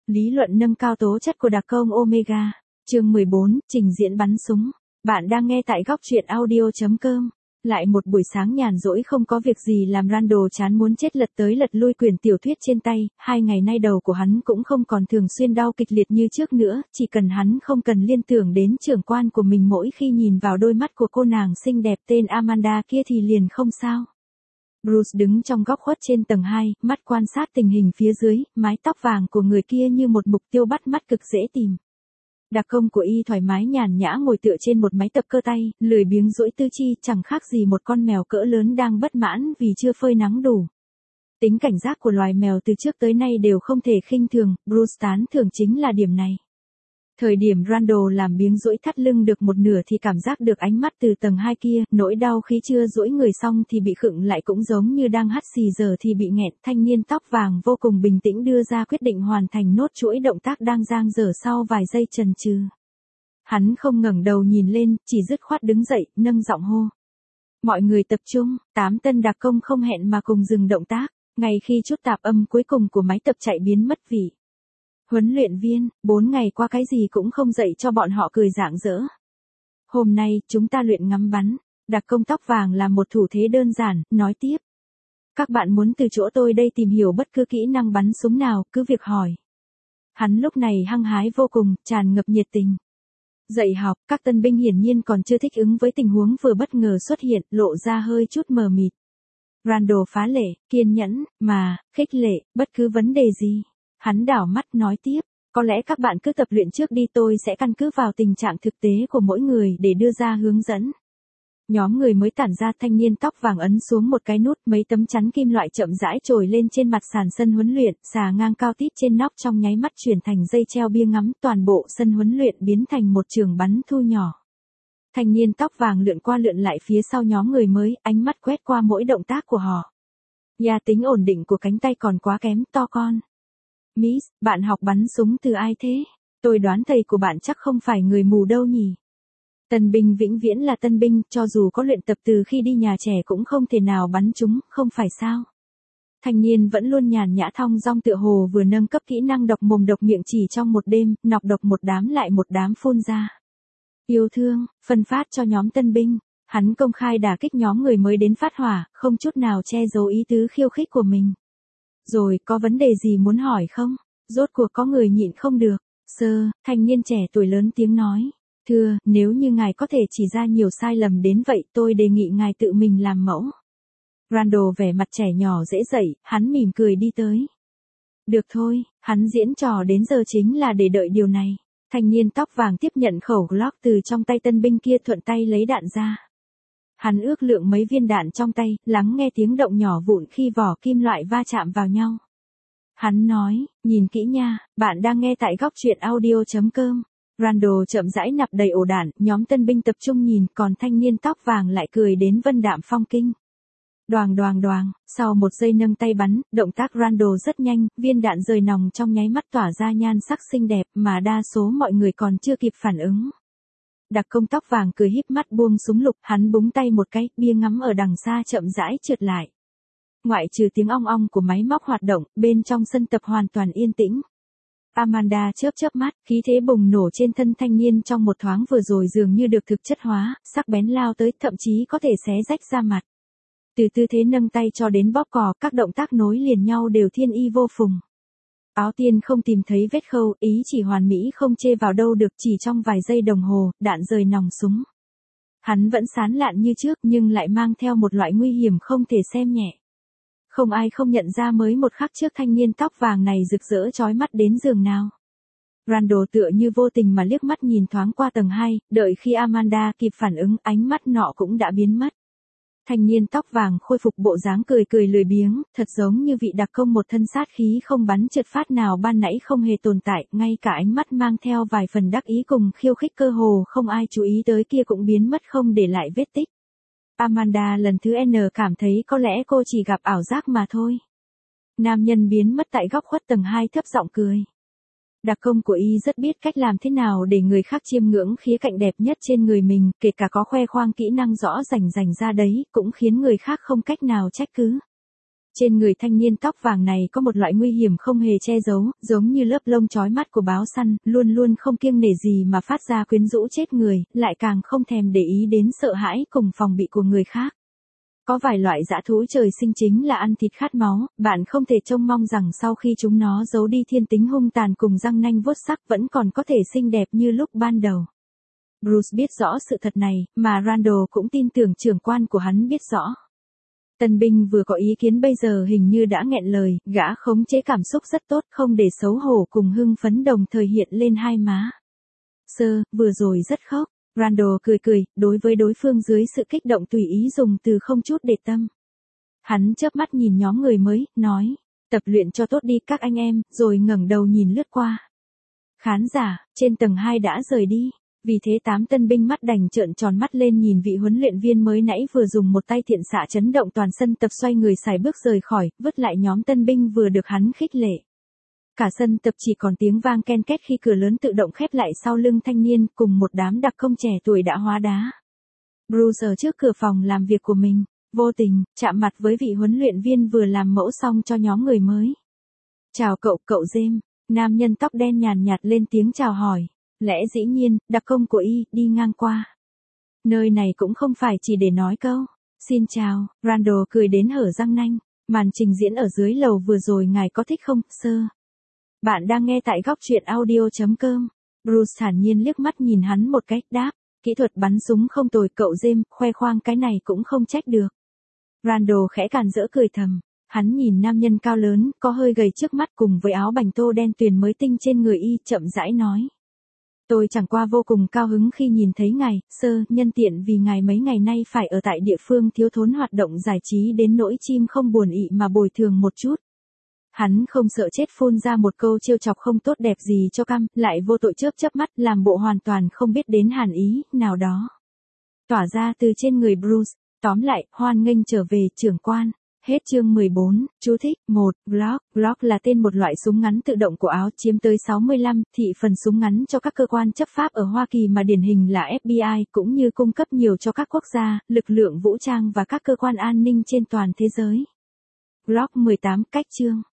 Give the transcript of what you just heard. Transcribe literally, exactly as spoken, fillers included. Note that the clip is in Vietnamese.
Lý luận nâng cao tố chất của đặc công Omega. Chương mười bốn, trình diễn bắn súng. Bạn đang nghe tại góc truyện audio chấm com. Lại một buổi sáng nhàn rỗi không có việc gì làm, Randall chán muốn chết lật tới lật lui quyển tiểu thuyết trên tay. Hai ngày nay đầu của hắn cũng không còn thường xuyên đau kịch liệt như trước nữa, chỉ cần hắn không cần liên tưởng đến trưởng quan của mình mỗi khi nhìn vào đôi mắt của cô nàng xinh đẹp tên Amanda kia thì liền không sao. Bruce đứng trong góc khuất trên tầng hai, mắt quan sát tình hình phía dưới, mái tóc vàng của người kia như một mục tiêu bắt mắt cực dễ tìm. Đặc công của y thoải mái nhàn nhã ngồi tựa trên một máy tập cơ tay, lười biếng duỗi tư chi, chẳng khác gì một con mèo cỡ lớn đang bất mãn vì chưa phơi nắng đủ. Tính cảnh giác của loài mèo từ trước tới nay đều không thể khinh thường, Bruce tán thưởng chính là điểm này. Thời điểm Randall làm biếng duỗi thắt lưng được một nửa thì cảm giác được ánh mắt từ tầng hai kia, nỗi đau khi chưa duỗi người xong thì bị khựng lại cũng giống như đang hắt xì giờ thì bị nghẹn. Thanh niên tóc vàng vô cùng bình tĩnh đưa ra quyết định hoàn thành nốt chuỗi động tác đang dang dở sau vài giây chần chừ. Hắn không ngẩng đầu nhìn lên, chỉ dứt khoát đứng dậy, nâng giọng hô. Mọi người tập trung, tám tân đặc công không hẹn mà cùng dừng động tác, ngay khi chút tạp âm cuối cùng của máy tập chạy biến mất vị. Huấn luyện viên, bốn ngày qua cái gì cũng không dạy cho bọn họ cười rạng rỡ. Hôm nay, chúng ta luyện ngắm bắn. Đặc công tóc vàng làm một thủ thế đơn giản, nói tiếp. Các bạn muốn từ chỗ tôi đây tìm hiểu bất cứ kỹ năng bắn súng nào, cứ việc hỏi. Hắn lúc này hăng hái vô cùng, tràn ngập nhiệt tình. Dạy học, các tân binh hiển nhiên còn chưa thích ứng với tình huống vừa bất ngờ xuất hiện, lộ ra hơi chút mờ mịt. Randall phá lệ, kiên nhẫn, mà, khích lệ, bất cứ vấn đề gì. Hắn đảo mắt nói tiếp, có lẽ các bạn cứ tập luyện trước đi, tôi sẽ căn cứ vào tình trạng thực tế của mỗi người để đưa ra hướng dẫn. Nhóm người mới tản ra, thanh niên tóc vàng ấn xuống một cái nút, mấy tấm chắn kim loại chậm rãi trồi lên trên mặt sàn sân huấn luyện, xà ngang cao tít trên nóc trong nháy mắt chuyển thành dây treo bia ngắm, toàn bộ sân huấn luyện biến thành một trường bắn thu nhỏ. Thanh niên tóc vàng lượn qua lượn lại phía sau nhóm người mới, ánh mắt quét qua mỗi động tác của họ. Gia tính ổn định của cánh tay còn quá kém, to con. Miss, bạn học bắn súng từ ai thế? Tôi đoán thầy của bạn chắc không phải người mù đâu nhỉ? Tân binh vĩnh viễn là tân binh, cho dù có luyện tập từ khi đi nhà trẻ cũng không thể nào bắn chúng, không phải sao? Thanh niên vẫn luôn nhàn nhã thong dong tựa hồ vừa nâng cấp kỹ năng độc mồm độc miệng chỉ trong một đêm, nọc độc một đám lại một đám phun ra. Yêu thương, phân phát cho nhóm tân binh, hắn công khai đả kích nhóm người mới đến phát hỏa, không chút nào che giấu ý tứ khiêu khích của mình. Rồi, có vấn đề gì muốn hỏi không? Rốt cuộc có người nhịn không được. Sơ, thanh niên trẻ tuổi lớn tiếng nói. Thưa, nếu như ngài có thể chỉ ra nhiều sai lầm đến vậy, tôi đề nghị ngài tự mình làm mẫu. Randall vẻ mặt trẻ nhỏ dễ dậy, hắn mỉm cười đi tới. Được thôi, hắn diễn trò đến giờ chính là để đợi điều này. Thanh niên tóc vàng tiếp nhận khẩu Glock từ trong tay tân binh kia, thuận tay lấy đạn ra. Hắn ước lượng mấy viên đạn trong tay, lắng nghe tiếng động nhỏ vụn khi vỏ kim loại va chạm vào nhau. Hắn nói, nhìn kỹ nha, bạn đang nghe tại góc truyện audio chấm com. Randall chậm rãi nạp đầy ổ đạn, nhóm tân binh tập trung nhìn, còn thanh niên tóc vàng lại cười đến vân đạm phong kinh. Đoàng đoàng đoàng, sau một giây nâng tay bắn, động tác Randall rất nhanh, viên đạn rời nòng trong nháy mắt tỏa ra nhan sắc xinh đẹp mà đa số mọi người còn chưa kịp phản ứng. Đặc công tóc vàng cười híp mắt buông súng lục, hắn búng tay một cái, bia ngắm ở đằng xa chậm rãi trượt lại. Ngoại trừ tiếng ong ong của máy móc hoạt động, bên trong sân tập hoàn toàn yên tĩnh. Amanda chớp chớp mắt, khí thế bùng nổ trên thân thanh niên trong một thoáng vừa rồi dường như được thực chất hóa, sắc bén lao tới, thậm chí có thể xé rách da mặt. Từ tư thế nâng tay cho đến bóp cò, các động tác nối liền nhau đều thiên y vô phùng. Áo tiên không tìm thấy vết khâu, ý chỉ hoàn mỹ không chê vào đâu được, chỉ trong vài giây đồng hồ, đạn rời nòng súng. Hắn vẫn sán lạn như trước nhưng lại mang theo một loại nguy hiểm không thể xem nhẹ. Không ai không nhận ra mới một khắc trước thanh niên tóc vàng này rực rỡ chói mắt đến giường nào. Randall tựa như vô tình mà liếc mắt nhìn thoáng qua tầng hai, đợi khi Amanda kịp phản ứng, ánh mắt nọ cũng đã biến mất. Thanh niên tóc vàng khôi phục bộ dáng cười cười lười biếng, thật giống như vị đặc công một thân sát khí không bắn trượt phát nào ban nãy không hề tồn tại, ngay cả ánh mắt mang theo vài phần đắc ý cùng khiêu khích cơ hồ không ai chú ý tới kia cũng biến mất không để lại vết tích. Amanda lần thứ N cảm thấy có lẽ cô chỉ gặp ảo giác mà thôi. Nam nhân biến mất tại góc khuất tầng hai thấp giọng cười. Đặc công của y rất biết cách làm thế nào để người khác chiêm ngưỡng khía cạnh đẹp nhất trên người mình, kể cả có khoe khoang kỹ năng rõ rành rành ra đấy, cũng khiến người khác không cách nào trách cứ. Trên người thanh niên tóc vàng này có một loại nguy hiểm không hề che giấu, giống như lớp lông chói mắt của báo săn, luôn luôn không kiêng nể gì mà phát ra quyến rũ chết người, lại càng không thèm để ý đến sợ hãi cùng phòng bị của người khác. Có vài loại dã thú trời sinh chính là ăn thịt khát máu, bạn không thể trông mong rằng sau khi chúng nó giấu đi thiên tính hung tàn cùng răng nanh vuốt sắc vẫn còn có thể xinh đẹp như lúc ban đầu. Bruce biết rõ sự thật này, mà Randall cũng tin tưởng trưởng quan của hắn biết rõ. Tân binh vừa có ý kiến bây giờ hình như đã nghẹn lời, gã khống chế cảm xúc rất tốt, không để xấu hổ cùng hưng phấn đồng thời hiện lên hai má. Sơ, vừa rồi rất khóc. Randall cười cười, đối với đối phương dưới sự kích động tùy ý dùng từ không chút để tâm. Hắn chớp mắt nhìn nhóm người mới, nói, tập luyện cho tốt đi các anh em, rồi ngẩng đầu nhìn lướt qua. Khán giả, trên tầng hai đã rời đi. Vì thế tám tân binh mắt đành trợn tròn mắt lên nhìn vị huấn luyện viên mới nãy vừa dùng một tay thiện xạ chấn động toàn sân tập xoay người xài bước rời khỏi, vứt lại nhóm tân binh vừa được hắn khích lệ. Cả sân tập chỉ còn tiếng vang ken két khi cửa lớn tự động khép lại sau lưng thanh niên cùng một đám đặc công trẻ tuổi đã hóa đá. Bruce ở trước cửa phòng làm việc của mình, vô tình, chạm mặt với vị huấn luyện viên vừa làm mẫu xong cho nhóm người mới. Chào cậu, cậu James, nam nhân tóc đen nhàn nhạt lên tiếng chào hỏi. Lẽ dĩ nhiên, đặc công của y, đi ngang qua. Nơi này cũng không phải chỉ để nói câu. Xin chào, Randall cười đến hở răng nanh. Màn trình diễn ở dưới lầu vừa rồi ngài có thích không, sir? Bạn đang nghe tại góc truyện audio chấm com. Bruce thản nhiên liếc mắt nhìn hắn một cách đáp. Kỹ thuật bắn súng không tồi cậu James, khoe khoang cái này cũng không trách được. Randall khẽ càn rỡ cười thầm. Hắn nhìn nam nhân cao lớn, có hơi gầy trước mắt cùng với áo bành tô đen tuyền mới tinh trên người y, chậm rãi nói. Tôi chẳng qua vô cùng cao hứng khi nhìn thấy ngài, sơ, nhân tiện vì ngài mấy ngày nay phải ở tại địa phương thiếu thốn hoạt động giải trí đến nỗi chim không buồn ị mà bồi thường một chút. Hắn không sợ chết phun ra một câu trêu chọc không tốt đẹp gì cho cam, lại vô tội chớp chớp mắt làm bộ hoàn toàn không biết đến hàn ý, nào đó. Tỏa ra từ trên người Bruce, tóm lại, hoan nghênh trở về trưởng quan. Hết chương mười bốn, chú thích, một, Glock. Glock là tên một loại súng ngắn tự động của Áo, chiếm tới sáu mươi lăm thị phần súng ngắn cho các cơ quan chấp pháp ở Hoa Kỳ mà điển hình là ép bê i, cũng như cung cấp nhiều cho các quốc gia, lực lượng vũ trang và các cơ quan an ninh trên toàn thế giới. Glock mười tám, cách chương.